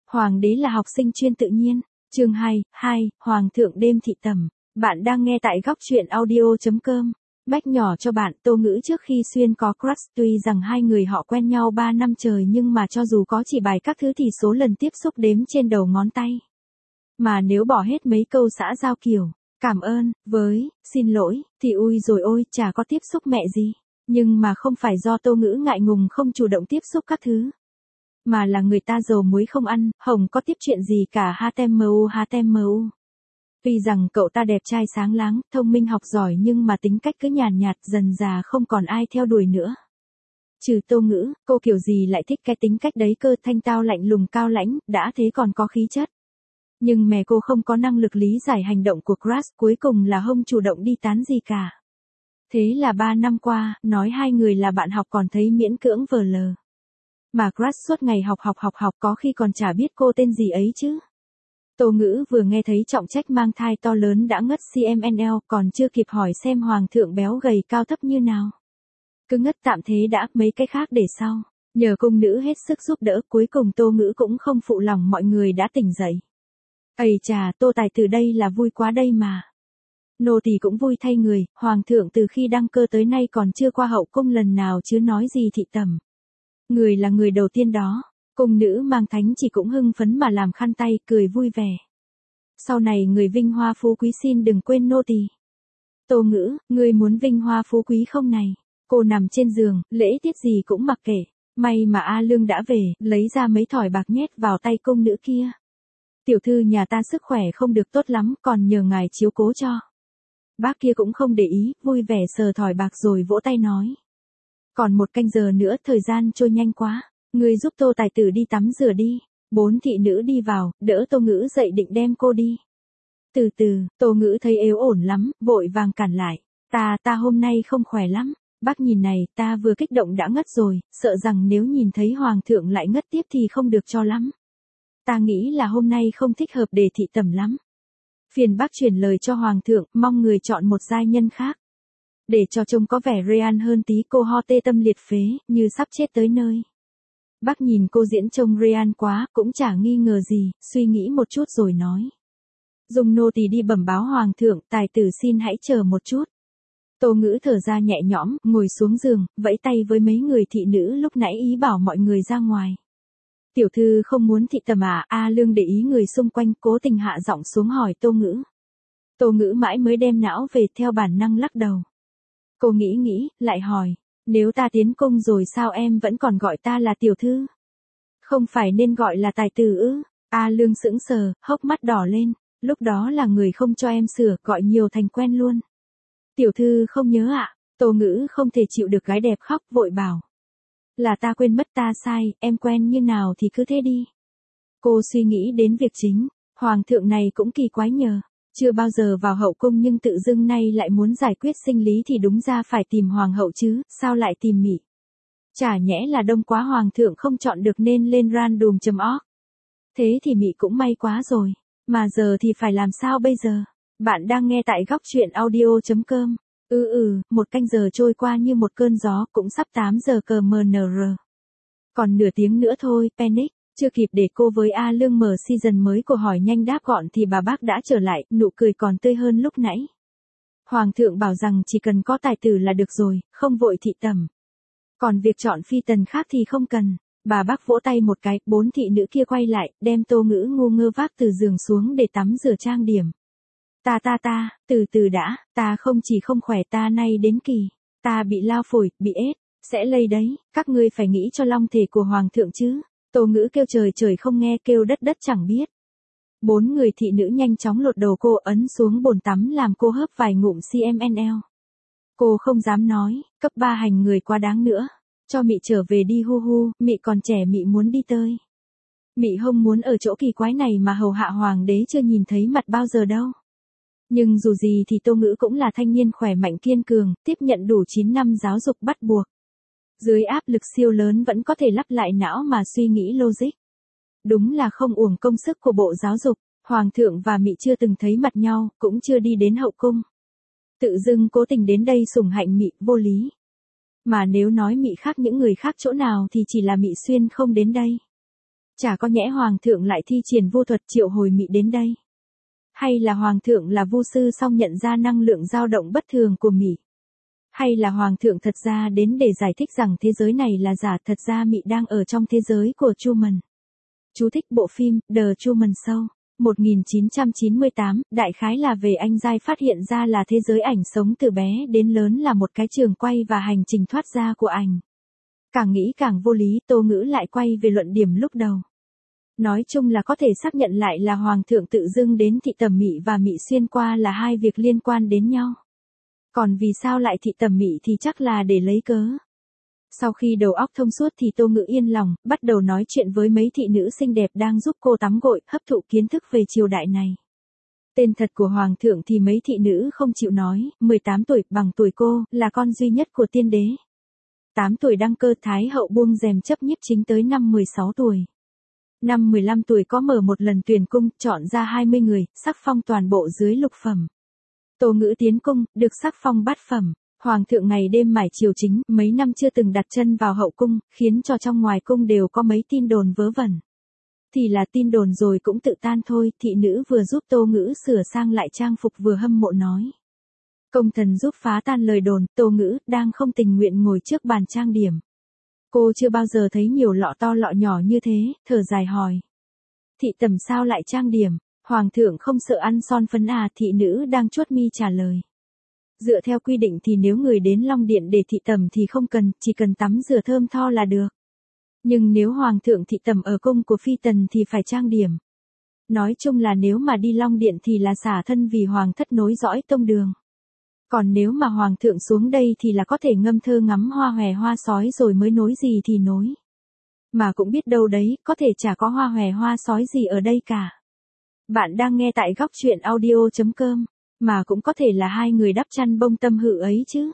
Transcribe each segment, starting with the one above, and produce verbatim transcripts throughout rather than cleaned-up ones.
Hoàng đế là học sinh chuyên tự nhiên. Chương hai, hai, Hoàng thượng đêm thị tẩm. Bạn đang nghe tại góc truyện audio chấm com. Mách nhỏ cho bạn, Tô Ngữ trước khi xuyên có crush, tuy rằng hai người họ quen nhau ba năm trời nhưng mà cho dù có chỉ bài các thứ thì số lần tiếp xúc đếm trên đầu ngón tay. Mà nếu bỏ hết mấy câu xã giao kiểu, cảm ơn, với, xin lỗi, thì ui rồi ôi, chả có tiếp xúc mẹ gì. Nhưng mà không phải do Tô Ngữ ngại ngùng không chủ động tiếp xúc các thứ. Mà là người ta dầu muối không ăn, hồng có tiếp chuyện gì cả hát em u hát em u. Tuy rằng cậu ta đẹp trai sáng láng, thông minh học giỏi nhưng mà tính cách cứ nhàn nhạt, dần già không còn ai theo đuổi nữa. Trừ Tô Ngữ, cô kiểu gì lại thích cái tính cách đấy cơ, thanh tao lạnh lùng cao lãnh, đã thế còn có khí chất. Nhưng mẹ cô không có năng lực lý giải hành động của crush, cuối cùng là không chủ động đi tán gì cả. Thế là ba năm qua, nói hai người là bạn học còn thấy miễn cưỡng vờ lờ. Mà crush suốt ngày học học học học có khi còn chả biết cô tên gì ấy chứ. Tô Ngữ vừa nghe thấy trọng trách mang thai to lớn đã ngất xê em en lờ, còn chưa kịp hỏi xem hoàng thượng béo gầy cao thấp như nào. Cứ ngất tạm thế đã, mấy cái khác để sau. Nhờ cung nữ hết sức giúp đỡ, cuối cùng Tô Ngữ cũng không phụ lòng mọi người đã tỉnh dậy. Ây chà, Tô Tài từ đây là vui quá đây mà. Nô tỳ cũng vui thay người, hoàng thượng từ khi đăng cơ tới nay còn chưa qua hậu cung lần nào chứ nói gì thị tẩm. Người là người đầu tiên đó. Cung nữ mang thánh chỉ cũng hưng phấn mà làm khăn tay, cười vui vẻ. Sau này người vinh hoa phú quý xin đừng quên nô tỳ. Tô Ngữ, ngươi muốn vinh hoa phú quý không này? Cô nằm trên giường, lễ tiết gì cũng mặc kệ. May mà A Lương đã về, lấy ra mấy thỏi bạc nhét vào tay cung nữ kia. Tiểu thư nhà ta sức khỏe không được tốt lắm, còn nhờ ngài chiếu cố cho. Bác kia cũng không để ý, vui vẻ sờ thỏi bạc rồi vỗ tay nói. Còn một canh giờ nữa, thời gian trôi nhanh quá. Ngươi giúp Tô Tài tử đi tắm rửa đi. Bốn thị nữ đi vào, đỡ Tô Ngữ dậy định đem cô đi. Từ từ, Tô Ngữ thấy yếu ổn lắm, vội vàng cản lại. Ta, ta hôm nay không khỏe lắm. Bác nhìn này, ta vừa kích động đã ngất rồi, sợ rằng nếu nhìn thấy hoàng thượng lại ngất tiếp thì không được cho lắm. Ta nghĩ là hôm nay không thích hợp để thị tẩm lắm. Phiền bác chuyển lời cho hoàng thượng, mong người chọn một giai nhân khác. Để cho trông có vẻ real hơn tí, cô ho tê tâm liệt phế, như sắp chết tới nơi. Bác nhìn cô diễn trông real quá, cũng chả nghi ngờ gì, suy nghĩ một chút rồi nói. Dùng nô tỳ đi bẩm báo hoàng thượng, tài tử xin hãy chờ một chút. Tô Ngữ thở ra nhẹ nhõm, ngồi xuống giường, vẫy tay với mấy người thị nữ lúc nãy ý bảo mọi người ra ngoài. Tiểu thư không muốn thị tẩm à? A Lương để ý người xung quanh, cố tình hạ giọng xuống hỏi Tô Ngữ. Tô Ngữ mãi mới đem não về, theo bản năng lắc đầu. Cô nghĩ nghĩ, lại hỏi. Nếu ta tiến cung rồi sao em vẫn còn gọi ta là tiểu thư? Không phải nên gọi là tài tử ư? A Lương sững sờ, hốc mắt đỏ lên. Lúc đó là người không cho em sửa, gọi nhiều thành quen luôn. Tiểu thư không nhớ ạ. À? Tô Ngữ không thể chịu được gái đẹp khóc, vội bảo. Là ta quên mất, ta sai, em quen như nào thì cứ thế đi. Cô suy nghĩ đến việc chính. Hoàng thượng này cũng kỳ quái nhờ. Chưa bao giờ vào hậu cung nhưng tự dưng nay lại muốn giải quyết sinh lý thì đúng ra phải tìm hoàng hậu chứ, sao lại tìm Mị? Chả nhẽ là đông quá hoàng thượng không chọn được nên lên random chấm org. Thế thì Mị cũng may quá rồi. Mà giờ thì phải làm sao bây giờ? Bạn đang nghe tại góc truyện audio chấm com. Ừ ừ, một canh giờ trôi qua như một cơn gió, cũng sắp tám giờ cờ em en rờ. Còn nửa tiếng nữa thôi, panic. Chưa kịp để cô với A Lương mở season mới của hỏi nhanh đáp gọn thì bà bác đã trở lại, nụ cười còn tươi hơn lúc nãy. Hoàng thượng bảo rằng chỉ cần có tài tử là được rồi, không vội thị tẩm. Còn việc chọn phi tần khác thì không cần. Bà bác vỗ tay một cái, bốn thị nữ kia quay lại, đem Tô Ngữ ngu ngơ vác từ giường xuống để tắm rửa trang điểm. Ta ta ta, từ từ đã, ta không chỉ không khỏe, ta nay đến kỳ. Ta bị lao phổi, bị ết, sẽ lây đấy, các ngươi phải nghĩ cho long thể của hoàng thượng chứ. Tô Ngữ kêu trời trời không nghe, kêu đất đất chẳng biết. Bốn người thị nữ nhanh chóng lột đồ cô, ấn xuống bồn tắm làm cô hớp vài ngụm xê em en lờ. Cô không dám nói, cấp ba hành người quá đáng nữa. Cho Mị trở về đi hu hu, Mị còn trẻ, Mị muốn đi tơi. Mị không muốn ở chỗ kỳ quái này mà hầu hạ hoàng đế chưa nhìn thấy mặt bao giờ đâu. Nhưng dù gì thì Tô Ngữ cũng là thanh niên khỏe mạnh kiên cường, tiếp nhận đủ chín năm giáo dục bắt buộc. Dưới áp lực siêu lớn vẫn có thể lắp lại não mà suy nghĩ logic. Đúng là không uổng công sức của Bộ Giáo dục. Hoàng thượng và Mị chưa từng thấy mặt nhau, cũng chưa đi đến hậu cung. Tự dưng cố tình đến đây sủng hạnh Mị, vô lý. Mà nếu nói Mị khác những người khác chỗ nào thì chỉ là Mị Xuyên không đến đây. Chả có nhẽ hoàng thượng lại thi triển vô thuật triệu hồi mị đến đây. Hay là hoàng thượng là vu sư xong nhận ra năng lượng dao động bất thường của mị. Hay là hoàng thượng thật ra đến để giải thích rằng thế giới này là giả, thật ra mị đang ở trong thế giới của Truman. Chú thích bộ phim The Truman Show, một nghìn chín trăm chín mươi tám, đại khái là về anh giai phát hiện ra là thế giới ảnh sống từ bé đến lớn là một cái trường quay và hành trình thoát ra của ảnh. Càng nghĩ càng vô lý, Tô Ngữ lại quay về luận điểm lúc đầu. Nói chung là có thể xác nhận lại là hoàng thượng tự dưng đến thị tẩm mị và mị xuyên qua là hai việc liên quan đến nhau. Còn vì sao lại thị tẩm mị thì chắc là để lấy cớ. Sau khi đầu óc thông suốt thì Tô Ngữ yên lòng, bắt đầu nói chuyện với mấy thị nữ xinh đẹp đang giúp cô tắm gội, hấp thụ kiến thức về triều đại này. Tên thật của hoàng thượng thì mấy thị nữ không chịu nói, mười tám tuổi, bằng tuổi cô, là con duy nhất của tiên đế. tám tuổi đăng cơ, thái hậu buông rèm chấp nhiếp chính tới năm mười sáu tuổi. Năm mười lăm tuổi có mở một lần tuyển cung, chọn ra hai mươi người, sắc phong toàn bộ dưới lục phẩm. Tô Ngữ tiến cung, được sắc phong bát phẩm. Hoàng thượng ngày đêm mải triều chính, mấy năm chưa từng đặt chân vào hậu cung, khiến cho trong ngoài cung đều có mấy tin đồn vớ vẩn. Thì là tin đồn rồi cũng tự tan thôi, thị nữ vừa giúp Tô Ngữ sửa sang lại trang phục vừa hâm mộ nói. Công thần giúp phá tan lời đồn, Tô Ngữ đang không tình nguyện ngồi trước bàn trang điểm. Cô chưa bao giờ thấy nhiều lọ to lọ nhỏ như thế, thở dài hỏi. Thị tẩm sao lại trang điểm, hoàng thượng không sợ ăn son phấn à, thị nữ đang chuốt mi trả lời. Dựa theo quy định thì nếu người đến Long Điện để thị tẩm thì không cần, chỉ cần tắm rửa thơm tho là được. Nhưng nếu hoàng thượng thị tẩm ở cung của phi tần thì phải trang điểm. Nói chung là nếu mà đi Long Điện thì là xả thân vì hoàng thất nối dõi tông đường. Còn nếu mà hoàng thượng xuống đây thì là có thể ngâm thơ ngắm hoa hòe hoa sói rồi mới nối gì thì nối. Mà cũng biết đâu đấy, có thể chả có hoa hòe hoa sói gì ở đây cả. Bạn đang nghe tại góc truyện audio chấm com, mà cũng có thể là hai người đắp chăn bông tâm hự ấy chứ.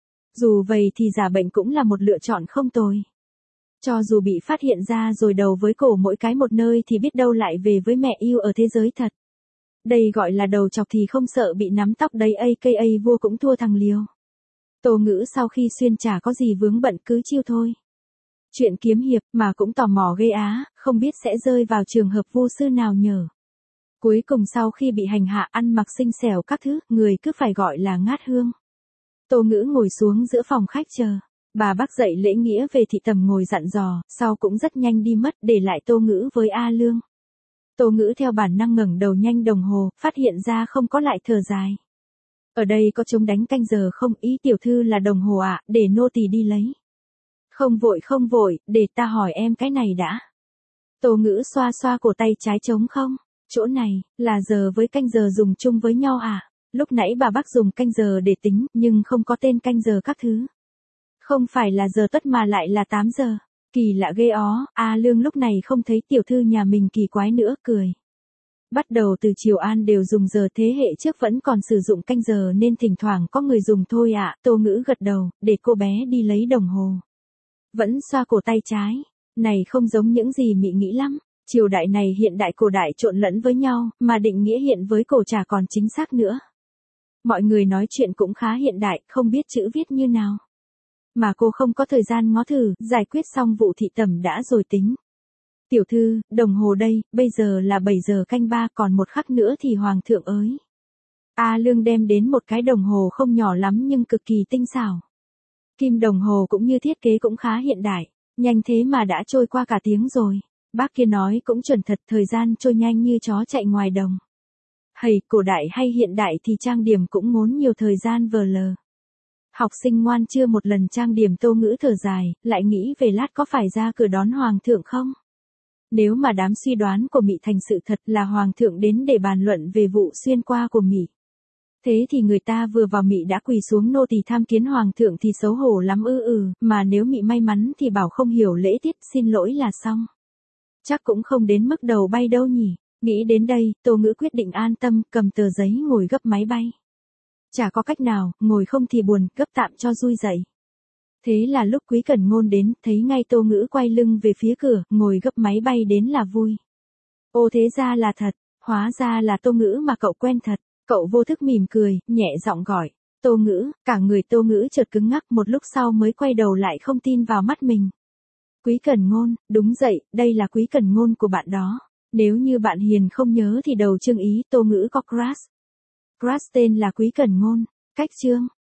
Dù vậy thì giả bệnh cũng là một lựa chọn không tồi. Cho dù bị phát hiện ra rồi đầu với cổ mỗi cái một nơi thì biết đâu lại về với mẹ yêu ở thế giới thật. Đây gọi là đầu chọc thì không sợ bị nắm tóc đấy, a ca a vua cũng thua thằng liều. Tô Ngữ sau khi xuyên chả có gì vướng bận cứ chiêu thôi. Chuyện kiếm hiệp mà cũng tò mò ghê á, không biết sẽ rơi vào trường hợp vu sư nào nhờ. Cuối cùng sau khi bị hành hạ ăn mặc xinh xẻo các thứ, người cứ phải gọi là ngát hương. Tô Ngữ ngồi xuống giữa phòng khách chờ. Bà bác dạy lễ nghĩa về thị tẩm ngồi dặn dò, sau cũng rất nhanh đi mất để lại Tô Ngữ với A Lương. Tô Ngữ theo bản năng ngẩng đầu nhanh đồng hồ, phát hiện ra không có lại thở dài. Ở đây có chống đánh canh giờ không, ý tiểu thư là đồng hồ ạ, à, để nô tỳ đi lấy. Không vội không vội, để ta hỏi em cái này đã. Tô Ngữ xoa xoa cổ tay trái trống không, chỗ này, là giờ với canh giờ dùng chung với nhau à? Lúc nãy bà bác dùng canh giờ để tính, nhưng không có tên canh giờ các thứ. Không phải là giờ tuất mà lại là tám giờ. Kỳ lạ ghê ó, A Lương lúc này không thấy tiểu thư nhà mình kỳ quái nữa, cười. Bắt đầu từ Triều An đều dùng giờ, thế hệ trước vẫn còn sử dụng canh giờ nên thỉnh thoảng có người dùng thôi ạ. À. Tô Ngữ gật đầu, để cô bé đi lấy đồng hồ. Vẫn xoa cổ tay trái. Này không giống những gì mị nghĩ lắm. Triều đại này hiện đại cổ đại trộn lẫn với nhau, mà định nghĩa hiện với cổ chả còn chính xác nữa. Mọi người nói chuyện cũng khá hiện đại, không biết chữ viết như nào. Mà cô không có thời gian ngó thử, giải quyết xong vụ thị tẩm đã rồi tính. Tiểu thư, đồng hồ đây, bây giờ là bảy giờ canh ba, còn một khắc nữa thì hoàng thượng ới. A Lương đem đến một cái đồng hồ không nhỏ lắm nhưng cực kỳ tinh xảo. Kim đồng hồ cũng như thiết kế cũng khá hiện đại, nhanh thế mà đã trôi qua cả tiếng rồi. Bác kia nói cũng chuẩn thật, thời gian trôi nhanh như chó chạy ngoài đồng. Hầy, cổ đại hay hiện đại thì trang điểm cũng ngốn nhiều thời gian vờ lờ. Học sinh ngoan chưa một lần trang điểm. Tô Ngữ thở dài, lại nghĩ về lát có phải ra cửa đón hoàng thượng không? Nếu mà đám suy đoán của mị thành sự thật là hoàng thượng đến để bàn luận về vụ xuyên qua của mị. Thế thì người ta vừa vào mị đã quỳ xuống nô tỳ tham kiến hoàng thượng thì xấu hổ lắm ư ừ, mà nếu mị may mắn thì bảo không hiểu lễ tiết xin lỗi là xong. Chắc cũng không đến mức đầu bay đâu nhỉ. Nghĩ đến đây, Tô Ngữ quyết định an tâm, cầm tờ giấy ngồi gấp máy bay. Chả có cách nào, ngồi không thì buồn, gấp tạm cho vui dậy. Thế là lúc Quý Cẩn Ngôn đến, thấy ngay Tô Ngữ quay lưng về phía cửa, ngồi gấp máy bay đến là vui. Ô thế ra là thật, hóa ra là Tô Ngữ mà cậu quen thật. Cậu vô thức mỉm cười, nhẹ giọng gọi. Tô Ngữ, cả người Tô Ngữ chợt cứng ngắc, một lúc sau mới quay đầu lại không tin vào mắt mình. Quý Cẩn Ngôn, đúng vậy, đây là Quý Cẩn Ngôn của bạn đó. Nếu như bạn Hiền không nhớ thì đầu chương ý Tô Ngữ có crush. Crush tên là Quý Cẩn Ngôn. Cách chương.